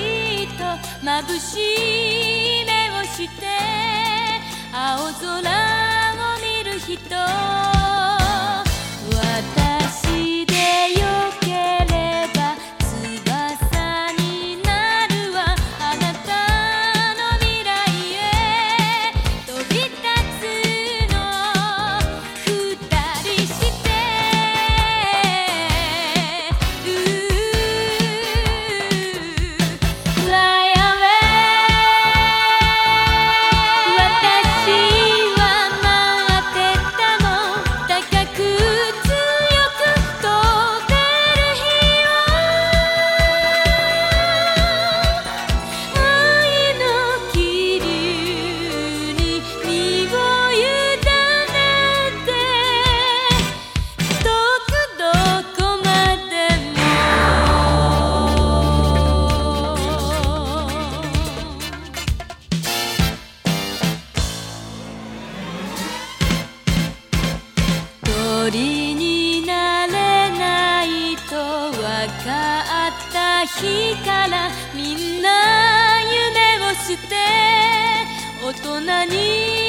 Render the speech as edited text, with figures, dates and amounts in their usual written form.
いと眩しい目をして青空を見る人、私でよければ翼になるわ、あなたの未来へ飛び立つの二人してFly away 私は待ってたの、高く強く飛べる日を愛の気流に身を委ねて遠くどこまでも鳥になれないとわかった日からみんな夢を捨て大人に